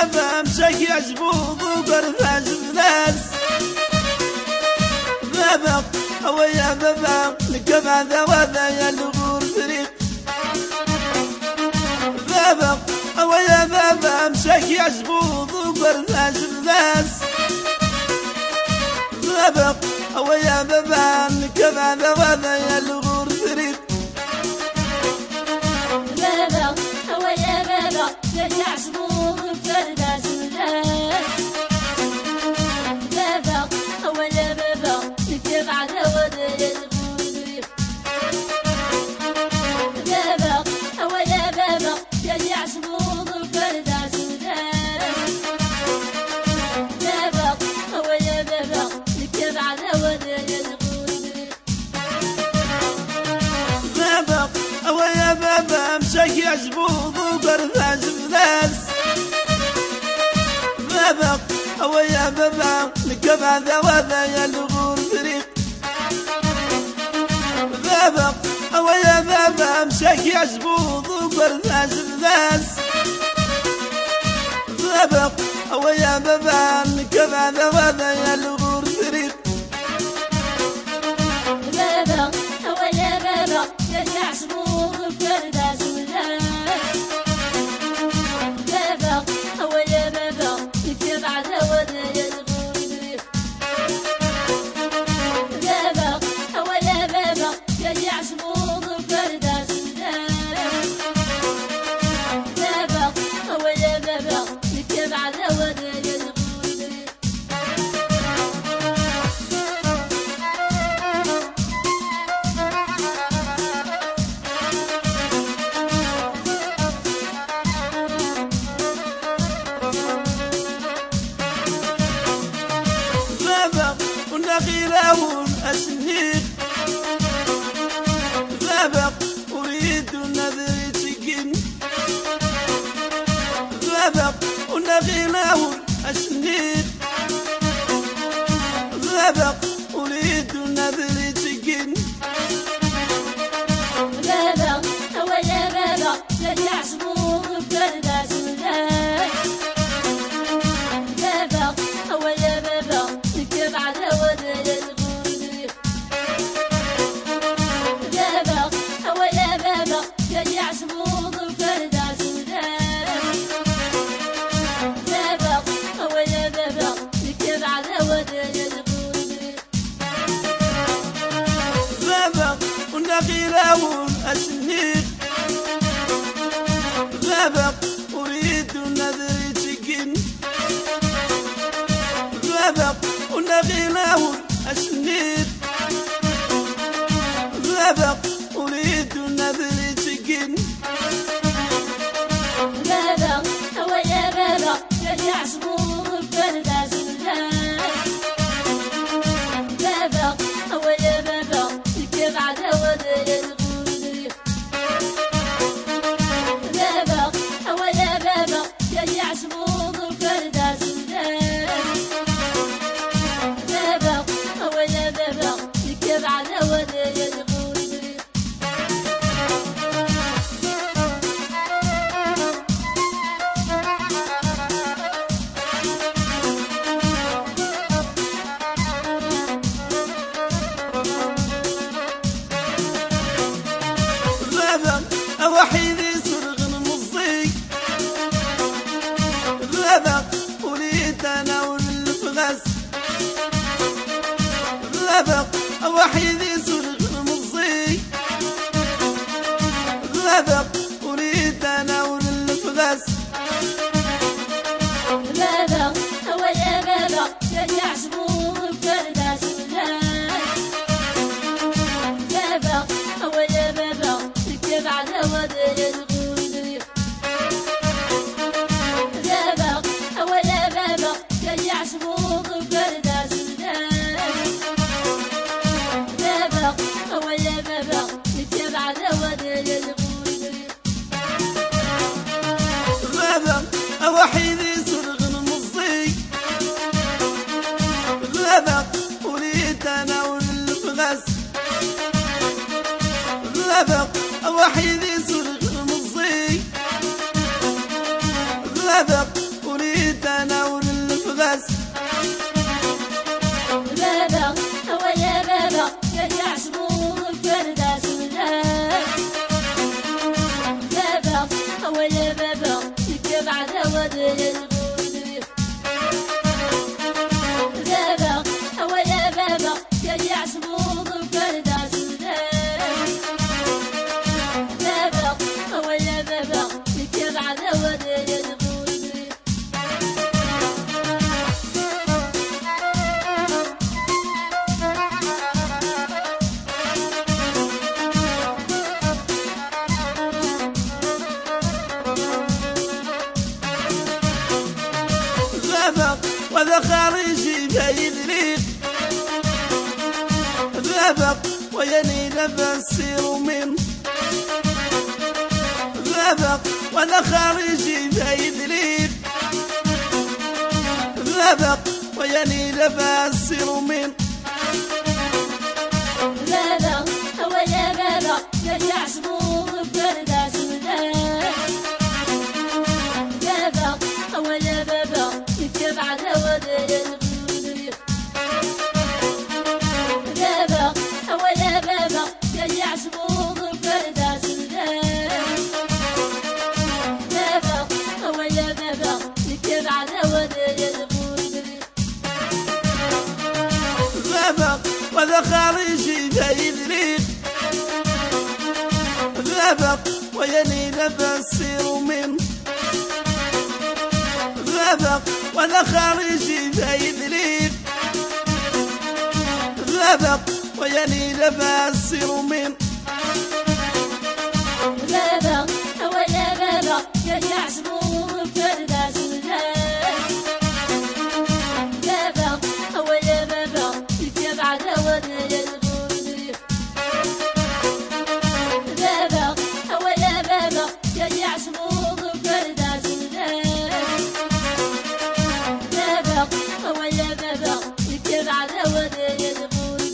بابا مشاك يعجبوك وقرفاج بناس بابا ويا بابا لك بعد وذا يا الغور فريق بابا ويا بابا مشاك يعجبوك وقرفاج بناس بابا ويا بابا لك بعد وذا يا الغور فريق بابا ويا بابا لك يعجبوك وقرفاج بناس بابا ويا بابا لك بعد وذا يا الغور فريق بابا ويا بابا لك يعجبوك وقرفاج بناس بابا ويا بابا لك بعد وذا يا الغور فريق بابا ويا بابا مشاك يعجبوك وقرفاج بناس بابا ويا بابا لك بعد وذا يا الغور فريق بابا ويا بابا مشاك يعجبوك وقرفاج بناس بابا ويا بابا لك بعد وذا يا الغور فريق بابا ويا بابا لك يعجبوك وقرفاج بناس بابا ويا بابا لك بعد وذا يا الغور فريق بابا ويا بابا لك يعجبوك وقرفاج بناس بابا ويا بابا لك بعد وذا يا الغور فريق بابا ونغيرون أسنيق بابا أريد نذري تقين بابا ونغيرون أسنيق بابا أريد نذري تقين بابا ويا بابا لك يعجبوك وقرفاج بناس بابا ويا بابا لك بعد وذا يا الغور فريق بابا ويا بابا لك يعجبوك وقرفاج بناس بابا ويا بابا لك بعد وذا يا الغور فريق بابا ونغيرون أسنيق بابا أريد نذري تقين بابا ونغيرون أسنيق بابا أريد نذري تقين بابا ويا بابا لك يعجبوك وقرفاج بناس بابا ويا بابا لك بعد وذا يا الغور فريق بابا ويا بابا لك يعجبوك وقرفاج بناس بابا ويا بابا لك بعد وذا يا الغور فريق بابا وحيدي سرغن مصيك بابا وليت انا والفغاس بابا وحيدي سرغن مصيك بابا وليت انا والفغاس بابا ويا بابا لك يعجبوك وقرفاج بناس بابا ويا بابا لك بعد وذا يا الغور فريق بابا ويا بابا لك يعجبوك وقرفاج بناس بابا ويا بابا لك بعد وذا يا الغور فريق بابا وحيدي سرغن مصيك بابا وليت انا والفغاس بابا وحيدي سرغن مصيك بابا وليت ودي الغول بابا هو يا بابا يا يعصبوغ فرداس بابا هو يا بابا يكب على ودي الغول وذا خارجي جاي ذريق ذابق ويني نفسي من ذابق وذا خارجي جاي ذريق ذابق ويني نفسي من بابا هو يا بابا يا يعصبوغ فرداس بابا هو يا بابا يكب على ودي الغول بابا هو يا بابا يا يعصبوغ فرداس بابا هو يا بابا يكب على ودي الغول ذابق وذا خارجي جاي ذريق ذابق ويني نفسي من ذابق وذا خارجي جاي ذريق ذابق ويني نفسي من بابا هو يا بابا يا يعصبوغ فرداس بابا هو يا بابا يكب على ودي الغول بابا هو يا بابا يا يعصبوغ فرداس بابا هو يا بابا يكب على ودي الغول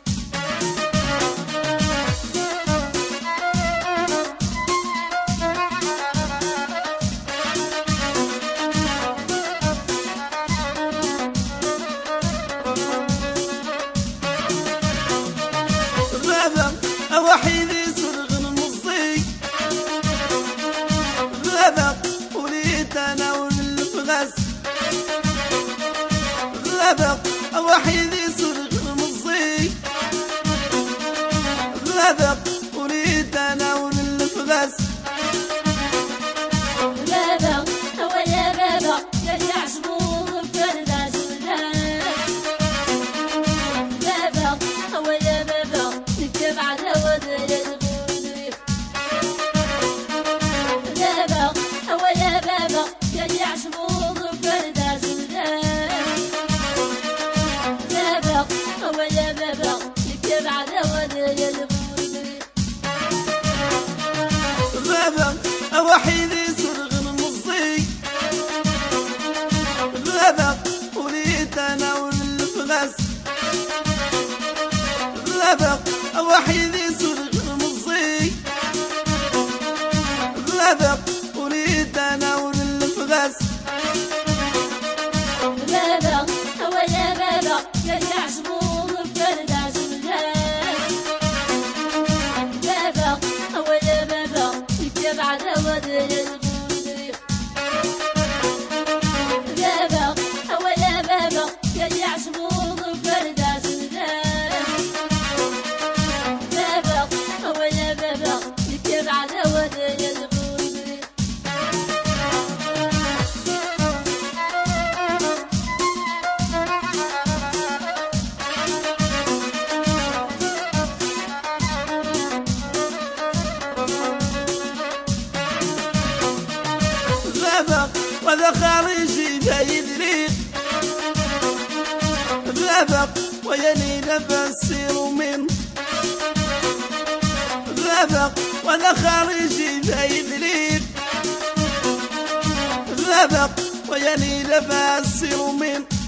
ذابق وحيد يسرغ المصي ذابق وليت انا والفغس ذابق وحيد يسرغ المصي ذابق وليت انا والفغس بابا هو يا بابا يا يعصبوغ فرداس بابا هو يا بابا يكب على ودي الغول بابا هو يا بابا يا يعصبوغ فرداس بابا هو يا بابا يكب على ودي الغول ذابق وحيد يسرغ المصي ذابق وليت انا والفغس ذابق وحيد يسرغ المصي ذابق وليت انا والفغس بابا هو يا بابا يا يعصبوغ فرداس بابا هو يا بابا يكب على ودي الغول بابا هو يا بابا يا يعصبوغ فرداس بابا هو يا بابا يكب على ودي الغول ذابق وذا خارجي جاي ذريق ذابق ويني نفسي من ذابق وذا خارجي جاي ذريق ذابق ويني نفسي من